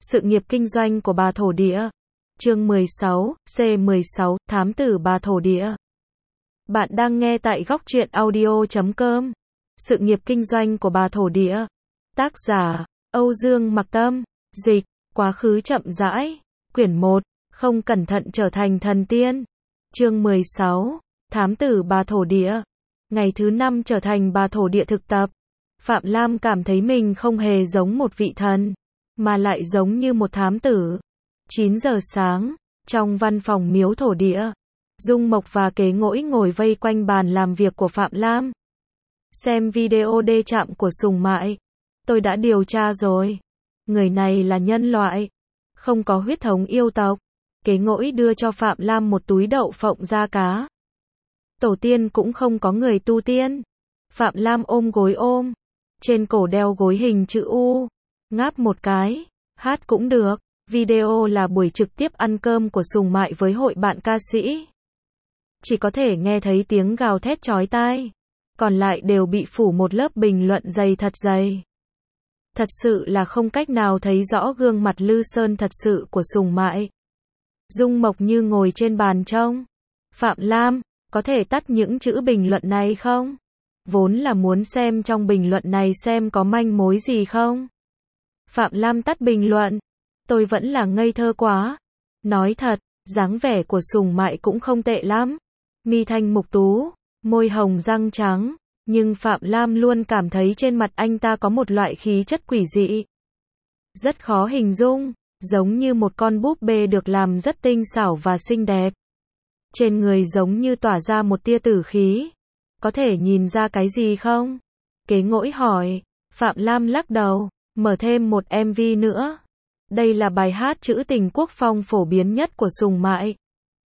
Sự nghiệp kinh doanh của bà thổ địa. Chương 16, C16, Thám tử bà thổ địa. Bạn đang nghe tại góc truyện audio.com. Sự nghiệp kinh doanh của bà thổ địa. Tác giả, Âu Dương Mặc Tâm. Dịch, quá khứ chậm rãi. Quyển 1, không cẩn thận trở thành thần tiên. Chương 16, Thám tử bà thổ địa. Ngày thứ 5 trở thành bà thổ địa thực tập. Phạm Lam cảm thấy mình không hề giống một vị thần, mà lại giống như một thám tử. 9 giờ sáng, trong văn phòng miếu thổ địa, Dung Mộc và Kế Ngỗi ngồi vây quanh bàn làm việc của Phạm Lam. Xem video đê chạm của Sùng Mại. Tôi đã điều tra rồi. Người này là nhân loại, không có huyết thống yêu tộc. Kế Ngỗi đưa cho Phạm Lam một túi đậu phộng da cá. Tổ tiên cũng không có người tu tiên. Phạm Lam ôm gối ôm. Trên cổ đeo gối hình chữ U. Ngáp một cái. Hát cũng được. Video là buổi trực tiếp ăn cơm của Sùng Mại với hội bạn ca sĩ. Chỉ có thể nghe thấy tiếng gào thét chói tai. Còn lại đều bị phủ một lớp bình luận dày thật dày. Thật sự là không cách nào thấy rõ gương mặt lư sơn thật sự của Sùng Mại. Dung Mộc như ngồi trên bàn trông. Phạm Lam, có thể tắt những chữ bình luận này không? Vốn là muốn xem trong bình luận này xem có manh mối gì không? Phạm Lam tắt bình luận. Tôi vẫn là ngây thơ quá. Nói thật, dáng vẻ của Sùng Mại cũng không tệ lắm. Mi thanh mục tú, môi hồng răng trắng. Nhưng Phạm Lam luôn cảm thấy trên mặt anh ta có một loại khí chất quỷ dị. Rất khó hình dung, giống như một con búp bê được làm rất tinh xảo và xinh đẹp. Trên người giống như tỏa ra một tia tử khí. Có thể nhìn ra cái gì không? Kế Ngỗi hỏi. Phạm Lam lắc đầu, mở thêm một MV nữa. Đây là bài hát trữ tình quốc phong phổ biến nhất của Sùng Mại.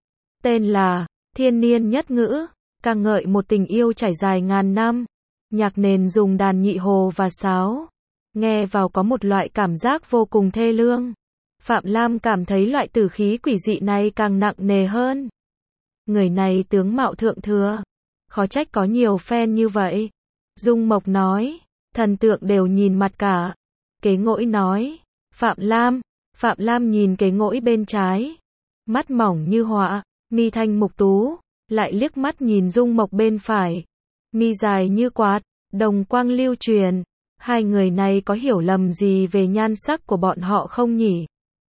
Tên là Thiên Niên Nhất Ngữ, ca ngợi một tình yêu trải dài ngàn năm. Nhạc nền dùng đàn nhị hồ và sáo. Nghe vào có một loại cảm giác vô cùng thê lương. Phạm Lam cảm thấy loại tử khí quỷ dị này càng nặng nề hơn. Người này tướng mạo thượng thừa. Khó trách có nhiều fan như vậy. Dung Mộc nói. Thần tượng đều nhìn mặt cả. Kế Ngỗi nói. Phạm Lam nhìn Kế Ngỗi bên trái. Mắt mỏng như họa, mi thanh mục tú. Lại liếc mắt nhìn Dung Mộc bên phải. Mi dài như quạt, đồng quang lưu truyền. Hai người này có hiểu lầm gì về nhan sắc của bọn họ không nhỉ?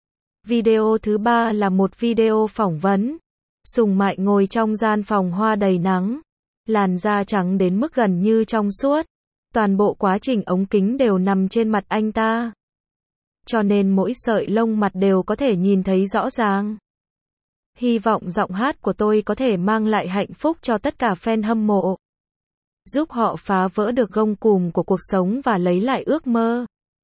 Video thứ 3 là một video phỏng vấn. Sùng Mại ngồi trong gian phòng hoa đầy nắng. Làn da trắng đến mức gần như trong suốt. Toàn bộ quá trình ống kính đều nằm trên mặt anh ta. Cho nên mỗi sợi lông mặt đều có thể nhìn thấy rõ ràng. Hy vọng giọng hát của tôi có thể mang lại hạnh phúc cho tất cả fan hâm mộ. Giúp họ phá vỡ được gông cùm của cuộc sống và lấy lại ước mơ.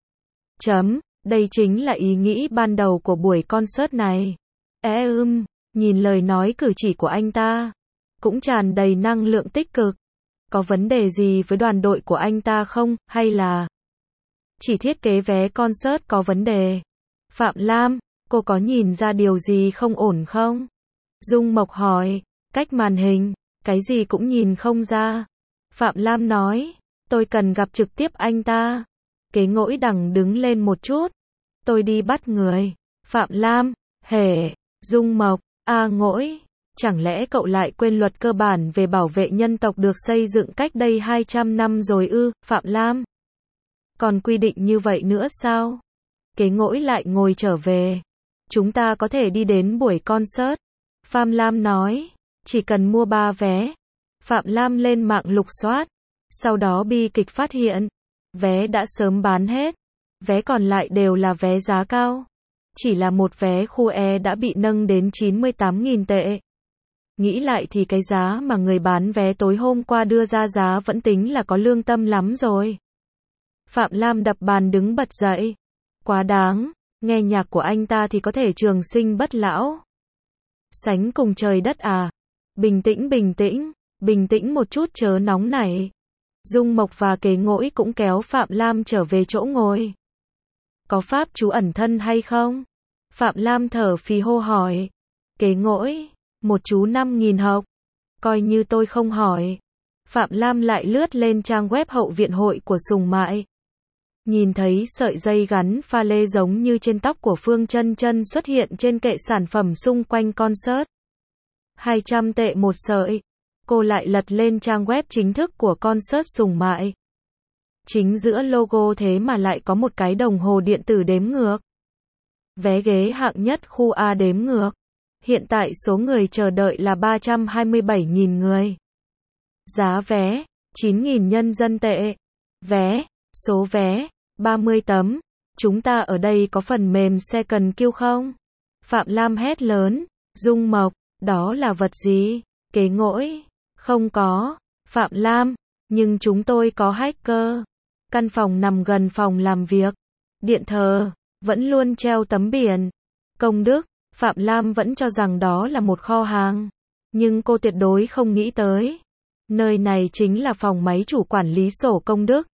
Đây chính là ý nghĩ ban đầu của buổi concert này. Nhìn lời nói cử chỉ của anh ta. Cũng tràn đầy năng lượng tích cực. Có vấn đề gì với đoàn đội của anh ta không, hay là chỉ thiết kế vé concert có vấn đề? Phạm Lam, cô có nhìn ra điều gì không ổn không? Dung Mộc hỏi. Cách màn hình, cái gì cũng nhìn không ra. Phạm Lam nói. Tôi cần gặp trực tiếp anh ta. Kế Ngỗi đằng đứng lên một chút. Tôi đi bắt người. Phạm Lam, Dung Mộc, Ngỗi. Chẳng lẽ cậu lại quên luật cơ bản về bảo vệ nhân tộc được xây dựng cách đây 200 năm rồi ư? Phạm Lam, còn quy định như vậy nữa sao? Kế Ngỗi lại ngồi trở về. Chúng ta có thể đi đến buổi concert. Phạm Lam nói. Chỉ cần mua 3 vé. Phạm Lam lên mạng lục soát. Sau đó bi kịch phát hiện. Vé đã sớm bán hết. Vé còn lại đều là vé giá cao. Chỉ là một vé khu E đã bị nâng đến 98.000 tệ. Nghĩ lại thì cái giá mà người bán vé tối hôm qua đưa ra giá vẫn tính là có lương tâm lắm rồi. Phạm Lam đập bàn đứng bật dậy. Quá đáng, nghe nhạc của anh ta thì có thể trường sinh bất lão. Sánh cùng trời đất à. Bình tĩnh một chút chớ nóng nảy. Dung Mộc và Kế Ngỗi cũng kéo Phạm Lam trở về chỗ ngồi. Có pháp chú ẩn thân hay không? Phạm Lam thở phì hô hỏi. Kế Ngỗi. Một chú 5.000 học. Coi như tôi không hỏi. Phạm Lam lại lướt lên trang web hậu viện hội của Sùng Mại. Nhìn thấy sợi dây gắn pha lê giống như trên tóc của Phương Chân Chân xuất hiện trên kệ sản phẩm xung quanh concert. 200 tệ một sợi. Cô lại lật lên trang web chính thức của concert sùng mại. Chính giữa logo thế mà lại có một cái đồng hồ điện tử đếm ngược. Vé ghế hạng nhất khu A đếm ngược. Hiện tại số người chờ đợi là 327.000 người. Giá vé 9.000 nhân dân tệ. Vé, số vé 30 tấm. Chúng ta ở đây có phần mềm second queue không? Phạm Lam hét lớn. Dung Mộc, đó là vật gì? Kế ngỗi. Không có. Phạm Lam, nhưng chúng tôi có hacker. Căn phòng nằm gần phòng làm việc. Điện thờ, vẫn luôn treo tấm biển. Công đức, Phạm Lam vẫn cho rằng đó là một kho hàng. Nhưng cô tuyệt đối không nghĩ tới. Nơi này chính là phòng máy chủ quản lý sổ công đức.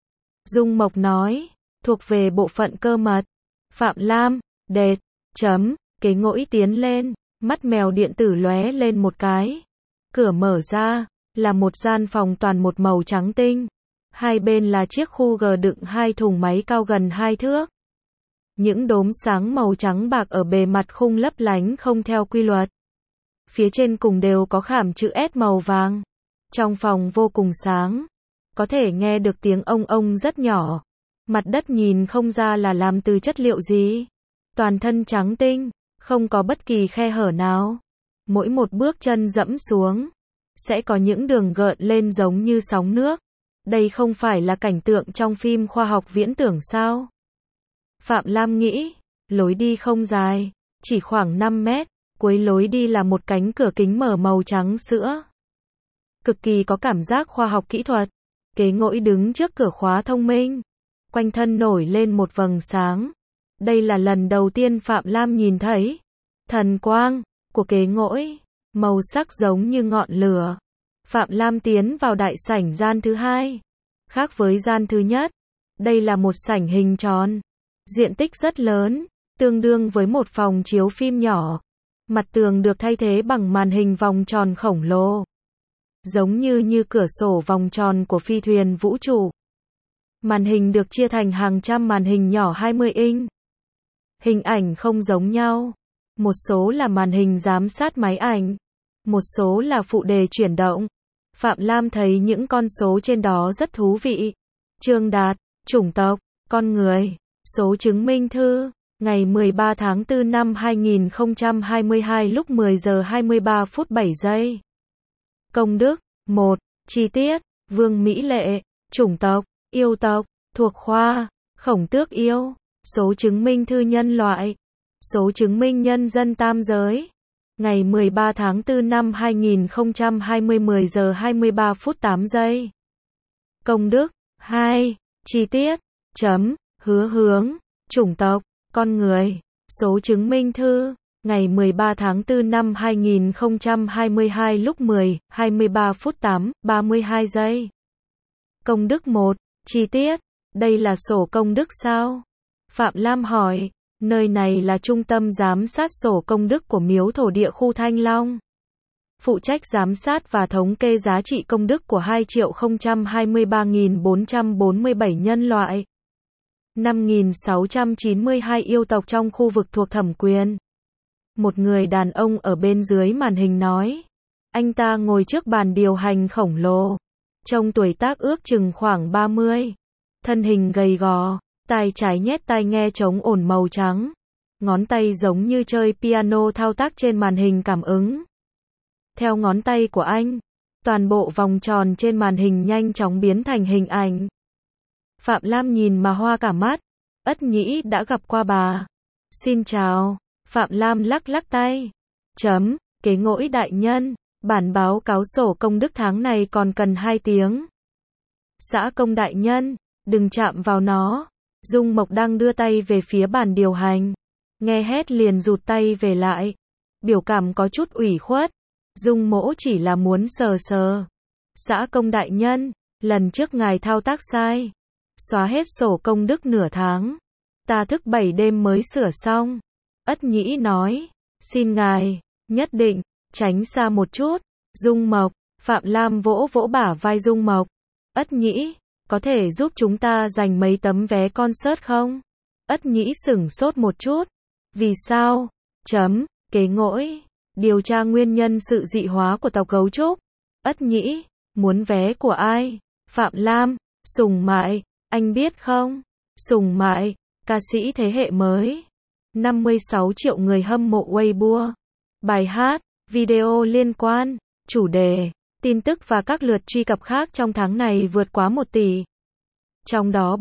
Dung Mộc nói, thuộc về bộ phận cơ mật. Phạm Lam, đệt, chấm, kế ngỗi tiến lên, mắt mèo điện tử lóe lên một cái. Cửa mở ra, là một gian phòng toàn một màu trắng tinh. Hai bên là chiếc khu g đựng hai thùng máy cao gần 2 thước. Những đốm sáng màu trắng bạc ở bề mặt khung lấp lánh không theo quy luật. Phía trên cùng đều có khảm chữ S màu vàng. Trong phòng vô cùng sáng. Có thể nghe được tiếng ông rất nhỏ. Mặt đất nhìn không ra là làm từ chất liệu gì. Toàn thân trắng tinh, không có bất kỳ khe hở nào. Mỗi một bước chân dẫm xuống, sẽ có những đường gợn lên giống như sóng nước. Đây không phải là cảnh tượng trong phim khoa học viễn tưởng sao? Phạm Lam nghĩ, lối đi không dài, chỉ khoảng 5 mét, cuối lối đi là một cánh cửa kính mở màu trắng sữa. Cực kỳ có cảm giác khoa học kỹ thuật. Kế ngỗi đứng trước cửa khóa thông minh. Quanh thân nổi lên một vầng sáng. Đây là lần đầu tiên Phạm Lam nhìn thấy thần quang của kế ngỗi, màu sắc giống như ngọn lửa. Phạm Lam tiến vào đại sảnh gian thứ hai. Khác với gian thứ nhất, đây là một sảnh hình tròn. Diện tích rất lớn, tương đương với một phòng chiếu phim nhỏ. Mặt tường được thay thế bằng màn hình vòng tròn khổng lồ. Giống như cửa sổ vòng tròn của phi thuyền vũ trụ. Màn hình được chia thành hàng trăm màn hình nhỏ 20 inch. Hình ảnh không giống nhau. Một số là màn hình giám sát máy ảnh. Một số là phụ đề chuyển động. Phạm Lam thấy những con số trên đó rất thú vị. Trương Đạt, chủng tộc, con người, số chứng minh thư, ngày 13 tháng 4 năm 2022 lúc 10 giờ 23 phút 7 giây. Công đức, 1, chi tiết, Vương Mỹ Lệ, chủng tộc, yêu tộc, thuộc khoa, Khổng Tước yêu, số chứng minh thư nhân loại, số chứng minh nhân dân tam giới. Ngày 13 tháng 4 năm 2020 10 giờ 23 phút 8 giây. Công đức, 2, chi tiết, chấm, hứa hướng, chủng tộc, con người, số chứng minh thư, ngày 13 tháng 4 năm 2022 lúc 10, 23 phút 8, 32 giây. Công đức 1, chi tiết, đây là sổ công đức sao? Phạm Lam hỏi. Nơi này là trung tâm giám sát sổ công đức của miếu thổ địa khu Thanh Long. Phụ trách giám sát và thống kê giá trị công đức của 2.023.447 nhân loại. 5.692 yêu tộc trong khu vực thuộc thẩm quyền. Một người đàn ông ở bên dưới màn hình nói. Anh ta ngồi trước bàn điều hành khổng lồ. Trông tuổi tác ước chừng khoảng 30. Thân hình gầy gò. Tai trái nhét tai nghe chống ổn màu trắng. Ngón tay giống như chơi piano thao tác trên màn hình cảm ứng. Theo ngón tay của anh, toàn bộ vòng tròn trên màn hình nhanh chóng biến thành hình ảnh. Phạm Lam nhìn mà hoa cả mắt. Ất nhĩ đã gặp qua bà. Xin chào. Phạm Lam lắc lắc tay. Chấm, kế ngỗi đại nhân. Bản báo cáo sổ công đức tháng này còn cần 2 tiếng. Xã công đại nhân, đừng chạm vào nó. Dung Mộc đang đưa tay về phía bàn điều hành. Nghe hét liền rụt tay về lại. Biểu cảm có chút ủy khuất. Dung Mỗ chỉ là muốn sờ sờ. Xã công đại nhân, lần trước ngài thao tác sai. Xóa hết sổ công đức nửa tháng. Ta thức 7 đêm mới sửa xong. Ất nhĩ nói. Xin ngài, nhất định, tránh xa một chút. Dung Mộc, Phạm Lam vỗ vỗ bả vai Dung Mộc. Ất nhĩ, Có thể giúp chúng ta giành mấy tấm vé concert không? Ất Nhĩ sửng sốt một chút. Vì sao? Kế ngỗi. Điều tra nguyên nhân sự dị hóa của tộc gấu trúc. Ất Nhĩ. Muốn vé của ai? Phạm Lam. Sùng Mại. Anh biết không? Sùng Mại. Ca sĩ thế hệ mới. 56 triệu người hâm mộ Weibo. Bài hát, video liên quan, chủ đề, tin tức và các lượt truy cập khác trong tháng này vượt quá 1 tỷ. Trong đó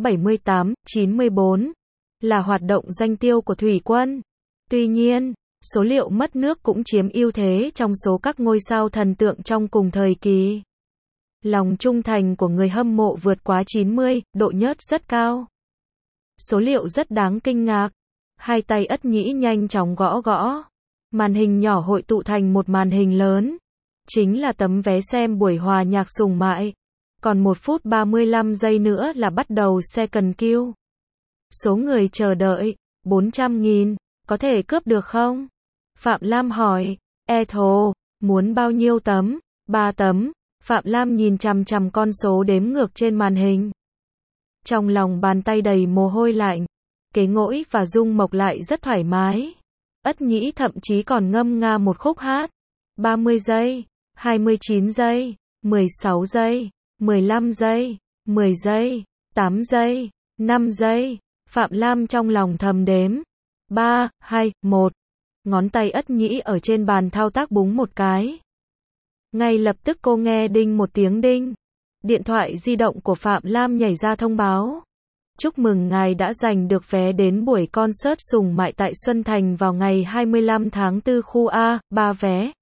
78,94 là hoạt động doanh tiêu của Thủy Quân. Tuy nhiên, số liệu mất nước cũng chiếm ưu thế trong số các ngôi sao thần tượng trong cùng thời kỳ. Lòng trung thành của người hâm mộ vượt quá 90, độ nhớt rất cao. Số liệu rất đáng kinh ngạc. Hai tay Ất Nhĩ nhanh chóng gõ. Màn hình nhỏ hội tụ thành một màn hình lớn. Chính là tấm vé xem buổi hòa nhạc Sùng Mại. Còn 1 phút 35 giây nữa là bắt đầu second queue. Số người chờ đợi, 400.000. Có thể cướp được không? Phạm Lam hỏi. Thồ, muốn bao nhiêu tấm? 3 tấm. Phạm Lam nhìn chằm chằm con số đếm ngược trên màn hình. Trong lòng bàn tay đầy mồ hôi lạnh. Kế ngỗi và Dung Mộc lại rất thoải mái. Ất Nhĩ thậm chí còn ngâm nga một khúc hát. 30 giây, 29 giây, 16 giây, 15 giây, 10 giây, 8 giây, 5 giây. Phạm Lam trong lòng thầm đếm. 3, 2, 1. Ngón tay Ất Nhĩ ở trên bàn thao tác búng một cái. Ngay lập tức cô nghe đinh một tiếng đinh. Điện thoại di động của Phạm Lam nhảy ra thông báo. Chúc mừng ngài đã giành được vé đến buổi concert Sùng Mại tại Xuân Thành vào ngày 25 tháng 4 khu A, 3 vé.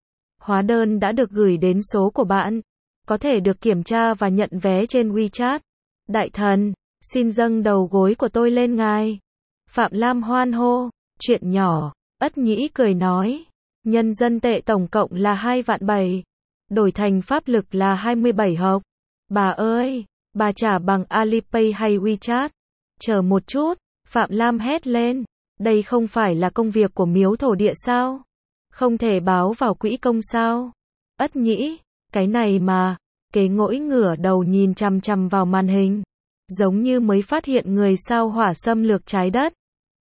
Hóa đơn đã được gửi đến số của bạn. Có thể được kiểm tra và nhận vé trên WeChat. Đại thần, xin dâng đầu gối của tôi lên ngài. Phạm Lam hoan hô. Chuyện nhỏ, Ất Nhĩ cười nói. Nhân dân tệ tổng cộng là 2 vạn 7. Đổi thành pháp lực là 27 hộc. Bà ơi! Bà trả bằng Alipay hay WeChat? Chờ một chút, Phạm Lam hét lên. Đây không phải là công việc của miếu thổ địa sao? Không thể báo vào quỹ công sao? Ất Nhĩ, cái này mà. Kế ngỗi ngửa đầu nhìn chằm chằm vào màn hình. Giống như mới phát hiện người sao hỏa xâm lược trái đất.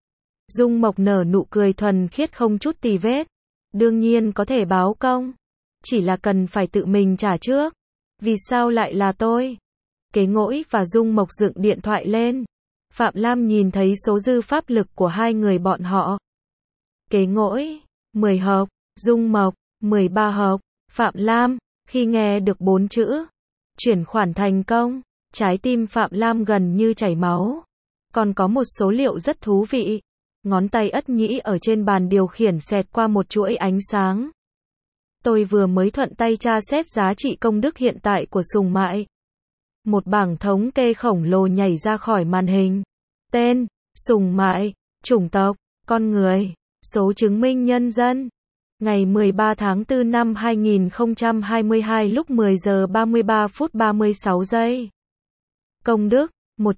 Dung Mộc nở nụ cười thuần khiết không chút tì vết. Đương nhiên có thể báo công. Chỉ là cần phải tự mình trả trước. Vì sao lại là tôi? Kế ngỗi và Dung Mộc dựng điện thoại lên. Phạm Lam nhìn thấy số dư pháp lực của hai người bọn họ. Kế ngỗi, 10 hộc, Dung Mộc, 13 hộc. Phạm Lam, khi nghe được 4 chữ chuyển khoản thành công, trái tim Phạm Lam gần như chảy máu. Còn có một số liệu rất thú vị. Ngón tay Ất Nhĩ ở trên bàn điều khiển xẹt qua một chuỗi ánh sáng. Tôi vừa mới thuận tay tra xét giá trị công đức hiện tại của Sùng Mại. Một bảng thống kê khổng lồ nhảy ra khỏi màn hình. Tên, Sùng Mại, chủng tộc, con người, số chứng minh nhân dân. Ngày 13 tháng 4 năm 2022 lúc 10 giờ 33 phút 36 giây. Công đức,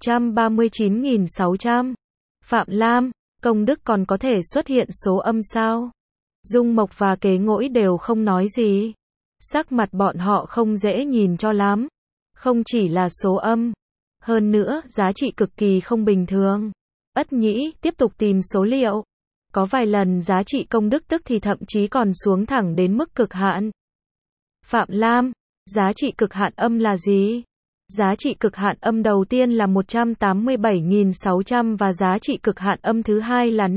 139.600. Phạm Lam, công đức còn có thể xuất hiện số âm sao? Dung Mộc và Kế ngỗi đều không nói gì. Sắc mặt bọn họ không dễ nhìn cho lắm. Không chỉ là số âm. Hơn nữa, giá trị cực kỳ không bình thường. Ất Nhĩ tiếp tục tìm số liệu. Có vài lần giá trị công đức tức thì thậm chí còn xuống thẳng đến mức cực hạn. Phạm Lam, giá trị cực hạn âm là gì? Giá trị cực hạn âm đầu tiên là 187.600 và giá trị cực hạn âm thứ hai là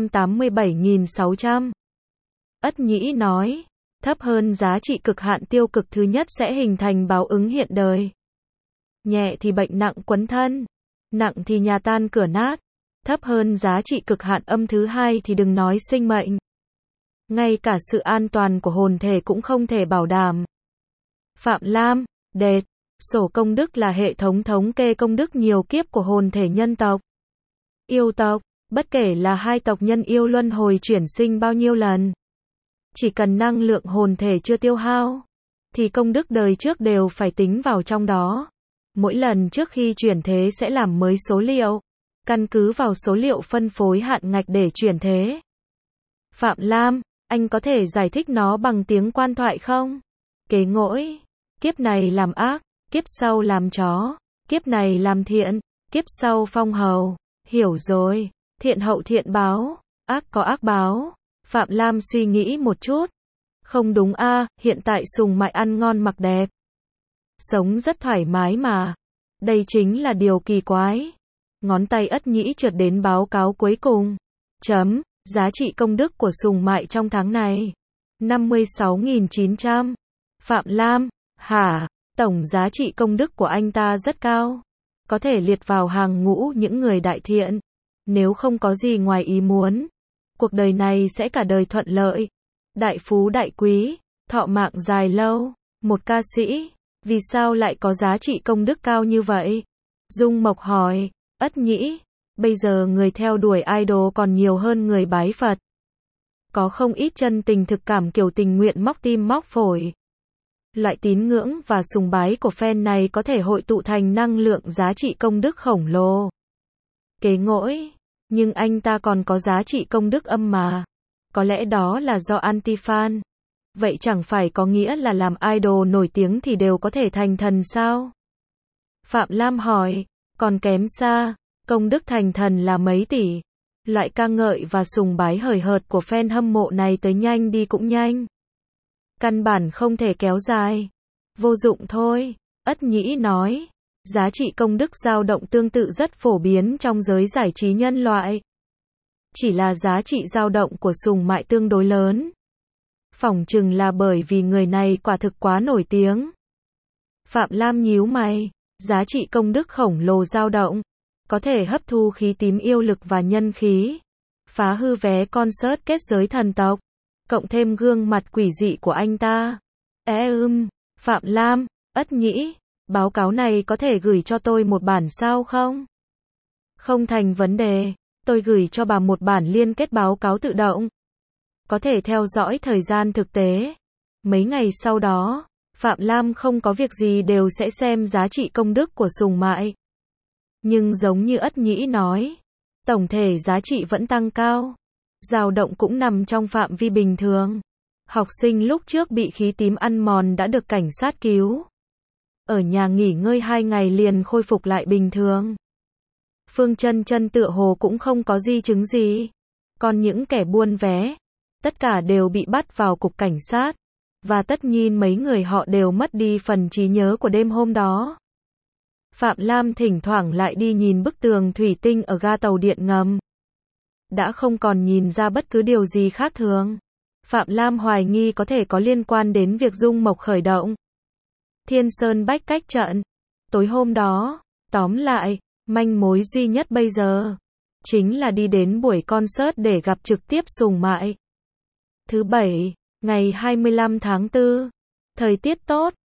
587.600. Ất Nhĩ nói, thấp hơn giá trị cực hạn tiêu cực thứ nhất sẽ hình thành báo ứng hiện đời. Nhẹ thì bệnh nặng quấn thân, nặng thì nhà tan cửa nát. Thấp hơn giá trị cực hạn âm thứ hai thì đừng nói sinh mệnh. Ngay cả sự an toàn của hồn thể cũng không thể bảo đảm. Phạm Lam, đệt, sổ công đức là hệ thống thống kê công đức nhiều kiếp của hồn thể nhân tộc, yêu tộc, bất kể là hai tộc nhân yêu luân hồi chuyển sinh bao nhiêu lần. Chỉ cần năng lượng hồn thể chưa tiêu hao, thì công đức đời trước đều phải tính vào trong đó. Mỗi lần trước khi chuyển thế sẽ làm mới số liệu, căn cứ vào số liệu phân phối hạn ngạch để chuyển thế. Phạm Lam, anh có thể giải thích nó bằng tiếng quan thoại không? Kế ngỗi, kiếp này làm ác, kiếp sau làm chó. Kiếp này làm thiện, kiếp sau phong hầu. Hiểu rồi, thiện hậu thiện báo, ác có ác báo. Phạm Lam suy nghĩ một chút. Không đúng a, hiện tại Sùng Mại ăn ngon mặc đẹp. Sống rất thoải mái mà. Đây chính là điều kỳ quái. Ngón tay Ất Nhĩ trượt đến báo cáo cuối cùng. Chấm, giá trị công đức của Sùng Mại trong tháng này. 56.900. Phạm Lam, hả? Tổng giá trị công đức của anh ta rất cao. Có thể liệt vào hàng ngũ những người đại thiện. Nếu không có gì ngoài ý muốn, cuộc đời này sẽ cả đời thuận lợi. Đại phú đại quý, thọ mạng dài lâu. Một ca sĩ, vì sao lại có giá trị công đức cao như vậy? Dung Mộc hỏi, Ất Nhĩ, bây giờ người theo đuổi idol còn nhiều hơn người bái Phật. Có không ít chân tình thực cảm kiểu tình nguyện móc tim móc phổi. Loại tín ngưỡng và sùng bái của fan này có thể hội tụ thành năng lượng giá trị công đức khổng lồ. Kế ngỗi, nhưng anh ta còn có giá trị công đức âm mà. Có lẽ đó là do anti-fan. Vậy chẳng phải có nghĩa là làm idol nổi tiếng thì đều có thể thành thần sao? Phạm Lam hỏi, còn kém xa, công đức thành thần là mấy tỷ. Loại ca ngợi và sùng bái hời hợt của fan hâm mộ này tới nhanh đi cũng nhanh. Căn bản không thể kéo dài. Vô dụng thôi, Ất Nhĩ nói. Giá trị công đức dao động tương tự rất phổ biến trong giới giải trí nhân loại. Chỉ là giá trị dao động của Sùng Mại tương đối lớn. Phỏng chừng là bởi vì người này quả thực quá nổi tiếng. Phạm Lam nhíu mày, giá trị công đức khổng lồ dao động, có thể hấp thu khí tím yêu lực và nhân khí, phá hư vé concert kết giới thần tộc, cộng thêm gương mặt quỷ dị của anh ta. Phạm Lam, Ất Nhĩ, báo cáo này có thể gửi cho tôi một bản sao không? Không thành vấn đề, tôi gửi cho bà một bản liên kết báo cáo tự động. Có thể theo dõi thời gian thực tế. Mấy ngày sau đó, Phạm Lam không có việc gì đều sẽ xem giá trị công đức của Sùng Mại. Nhưng giống như Ất Nhĩ nói, tổng thể giá trị vẫn tăng cao. Dao động cũng nằm trong phạm vi bình thường. Học sinh lúc trước bị khí tím ăn mòn đã được cảnh sát cứu. Ở nhà nghỉ ngơi 2 ngày liền khôi phục lại bình thường. Phương Chân Chân tựa hồ cũng không có di chứng gì. Còn những kẻ buôn vé, tất cả đều bị bắt vào cục cảnh sát. Và tất nhiên mấy người họ đều mất đi phần trí nhớ của đêm hôm đó. Phạm Lam thỉnh thoảng lại đi nhìn bức tường thủy tinh ở ga tàu điện ngầm. Đã không còn nhìn ra bất cứ điều gì khác thường. Phạm Lam hoài nghi có thể có liên quan đến việc Dung Mộc khởi động Thiên Sơn Bách Cách trận. Tối hôm đó, tóm lại, manh mối duy nhất bây giờ chính là đi đến buổi concert để gặp trực tiếp Sùng Mại. Thứ Bảy, ngày 25 tháng 4. Thời tiết tốt,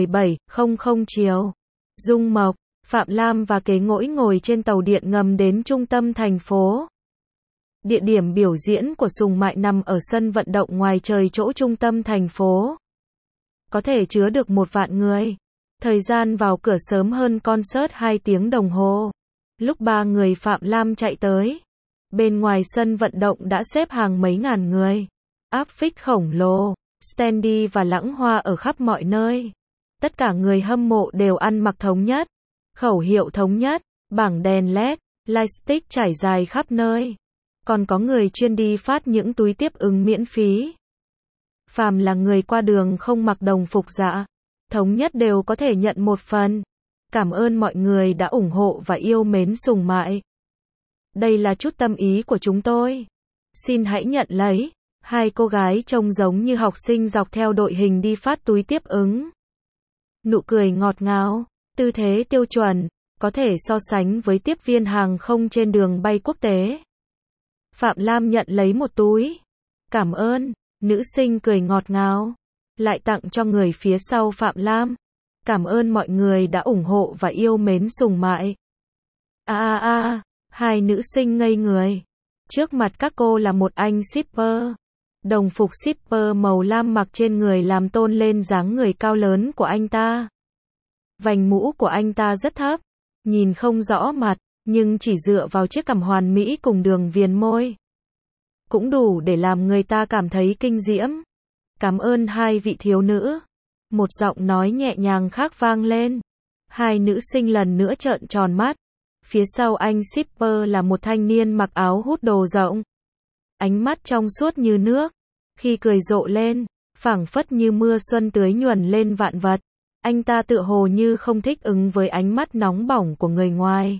17:00 chiều. Dung Mộc, Phạm Lam và Kế Ngỗi ngồi trên tàu điện ngầm đến trung tâm thành phố. Địa điểm biểu diễn của Sùng Mại nằm ở sân vận động ngoài trời chỗ trung tâm thành phố. Có thể chứa được 1 vạn người. Thời gian vào cửa sớm hơn concert 2 tiếng đồng hồ. Lúc 3 người Phạm Lam chạy tới, bên ngoài sân vận động đã xếp hàng mấy ngàn người. Áp phích khổng lồ, standee và lãng hoa ở khắp mọi nơi. Tất cả người hâm mộ đều ăn mặc thống nhất, khẩu hiệu thống nhất, bảng đèn LED, lightstick trải dài khắp nơi. Còn có người chuyên đi phát những túi tiếp ứng miễn phí. Phàm là người qua đường không mặc đồng phục dạ, thống nhất đều có thể nhận một phần. Cảm ơn mọi người đã ủng hộ và yêu mến Sùng Mại. Đây là chút tâm ý của chúng tôi. Xin hãy nhận lấy. 2 cô gái trông giống như học sinh dọc theo đội hình đi phát túi tiếp ứng. Nụ cười ngọt ngào, tư thế tiêu chuẩn, có thể so sánh với tiếp viên hàng không trên đường bay quốc tế. Phạm Lam nhận lấy một túi. Cảm ơn, nữ sinh cười ngọt ngào. Lại tặng cho người phía sau Phạm Lam. Cảm ơn mọi người đã ủng hộ và yêu mến Sùng Mại. Hai nữ sinh ngây người. Trước mặt các cô là một anh shipper. Đồng phục shipper màu lam mặc trên người làm tôn lên dáng người cao lớn của anh ta. Vành mũ của anh ta rất thấp, nhìn không rõ mặt, nhưng chỉ dựa vào chiếc cằm hoàn mỹ cùng đường viền môi, cũng đủ để làm người ta cảm thấy kinh diễm. Cảm ơn 2 vị thiếu nữ. Một giọng nói nhẹ nhàng khác vang lên. Hai nữ sinh lần nữa trợn tròn mắt. Phía sau anh shipper là một thanh niên mặc áo hút đồ rộng. Ánh mắt trong suốt như nước. Khi cười rộ lên, phảng phất như mưa xuân tưới nhuần lên vạn vật. Anh ta tựa hồ như không thích ứng với ánh mắt nóng bỏng của người ngoài.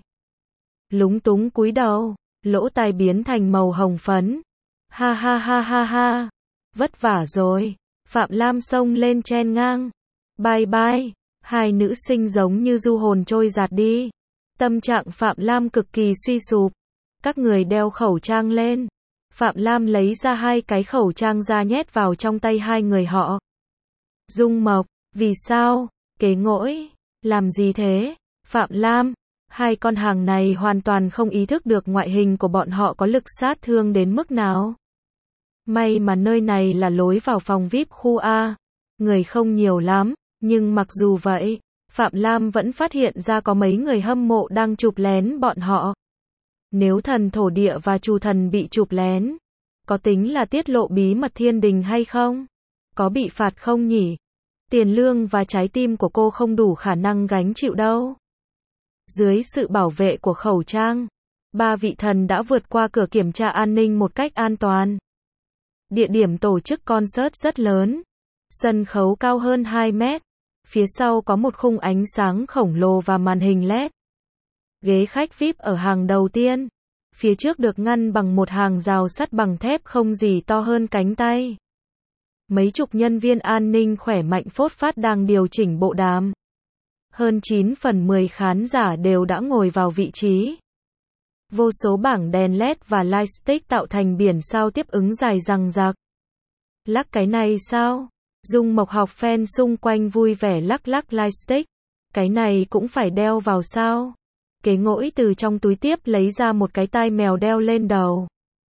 Lúng túng cúi đầu, lỗ tai biến thành màu hồng phấn. Ha ha ha ha ha. Vất vả rồi. Phạm Lam xông lên chen ngang. Bye bye. Hai nữ sinh giống như du hồn trôi giạt đi. Tâm trạng Phạm Lam cực kỳ suy sụp. Các người đeo khẩu trang lên. Phạm Lam lấy ra 2 cái khẩu trang ra nhét vào trong tay hai người họ. Dung Mộc, vì sao? Kế Ngỗi, làm gì thế? Phạm Lam, hai con hàng này hoàn toàn không ý thức được ngoại hình của bọn họ có lực sát thương đến mức nào. May mà nơi này là lối vào phòng VIP khu A. Người không nhiều lắm, nhưng mặc dù vậy, Phạm Lam vẫn phát hiện ra có mấy người hâm mộ đang chụp lén bọn họ. Nếu thần thổ địa và Trù thần bị chụp lén, có tính là tiết lộ bí mật thiên đình hay không? Có bị phạt không nhỉ? Tiền lương và trái tim của cô không đủ khả năng gánh chịu đâu. Dưới sự bảo vệ của khẩu trang, 3 vị thần đã vượt qua cửa kiểm tra an ninh một cách an toàn. Địa điểm tổ chức concert rất lớn. Sân khấu cao hơn 2 mét. Phía sau có một khung ánh sáng khổng lồ và màn hình LED. Ghế khách VIP ở hàng đầu tiên. Phía trước được ngăn bằng một hàng rào sắt bằng thép không gì to hơn cánh tay. Mấy chục nhân viên an ninh khỏe mạnh phốt phát đang điều chỉnh bộ đàm. Hơn 9/10 khán giả đều đã ngồi vào vị trí. Vô số bảng đèn LED và lightstick tạo thành biển sao tiếp ứng dài dằng dặc. Lắc cái này sao? Dung Mộc học fan xung quanh vui vẻ lắc lắc lightstick. Cái này cũng phải đeo vào sao? Kế Ngỗi từ trong túi tiếp lấy ra một cái tai mèo đeo lên đầu.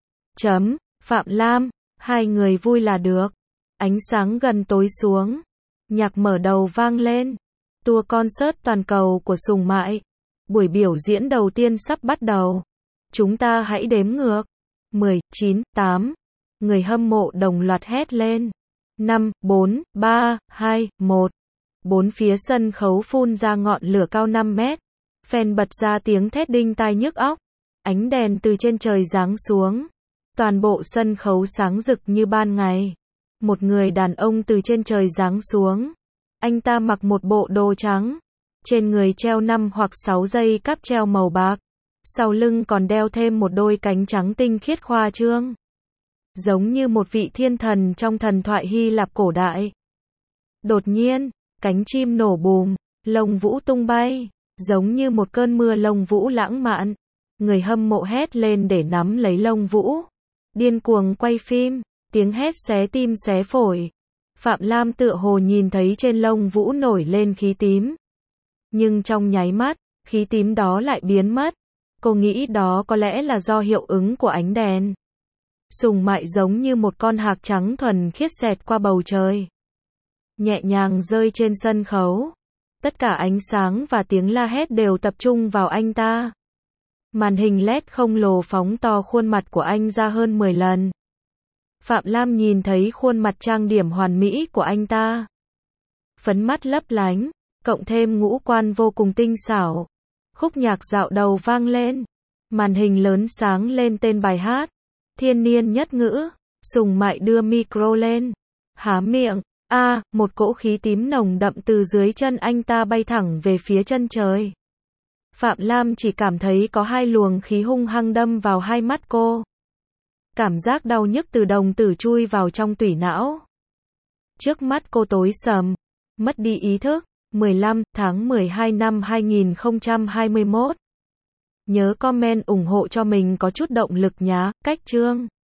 Phạm Lam, hai người vui là được. Ánh sáng gần tối xuống. Nhạc mở đầu vang lên. Tour concert toàn cầu của Sùng Mại. Buổi biểu diễn đầu tiên sắp bắt đầu. Chúng ta hãy đếm ngược. 10, 9, 8. Người hâm mộ đồng loạt hét lên. 5, 4, 3, 2, 1. Bốn phía sân khấu phun ra ngọn lửa cao 5 mét. Fan bật ra tiếng thét đinh tai nhức óc. Ánh đèn từ trên trời giáng xuống. Toàn bộ sân khấu sáng rực như ban ngày. Một người đàn ông từ trên trời giáng xuống. Anh ta mặc một bộ đồ trắng. Trên người treo 5 hoặc 6 dây cáp treo màu bạc. Sau lưng còn đeo thêm một đôi cánh trắng tinh khiết khoa trương. Giống như một vị thiên thần trong thần thoại Hy Lạp cổ đại. Đột nhiên, cánh chim nổ bùm, lông vũ tung bay, giống như một cơn mưa lông vũ lãng mạn. Người hâm mộ hét lên để nắm lấy lông vũ. Điên cuồng quay phim, tiếng hét xé tim xé phổi. Phạm Lam tựa hồ nhìn thấy trên lông vũ nổi lên khí tím. Nhưng trong nháy mắt, khí tím đó lại biến mất. Cô nghĩ đó có lẽ là do hiệu ứng của ánh đèn. Sùng Mại giống như một con hạc trắng thuần khiết xẹt qua bầu trời. Nhẹ nhàng rơi trên sân khấu. Tất cả ánh sáng và tiếng la hét đều tập trung vào anh ta. Màn hình LED khổng lồ phóng to khuôn mặt của anh ra hơn 10 lần. Phạm Lam nhìn thấy khuôn mặt trang điểm hoàn mỹ của anh ta. Phấn mắt lấp lánh, cộng thêm ngũ quan vô cùng tinh xảo. Khúc nhạc dạo đầu vang lên. Màn hình lớn sáng lên tên bài hát. Thiên niên nhất ngữ. Sùng Mại đưa micro lên. Há miệng. Một cỗ khí tím nồng đậm từ dưới chân anh ta bay thẳng về phía chân trời. Phạm Lam chỉ cảm thấy có 2 luồng khí hung hăng đâm vào hai mắt cô. Cảm giác đau nhức từ đồng tử chui vào trong tủy não. Trước mắt cô tối sầm. Mất đi ý thức. 15 tháng 12 năm 2021. Nhớ comment ủng hộ cho mình có chút động lực nhá. Cách chương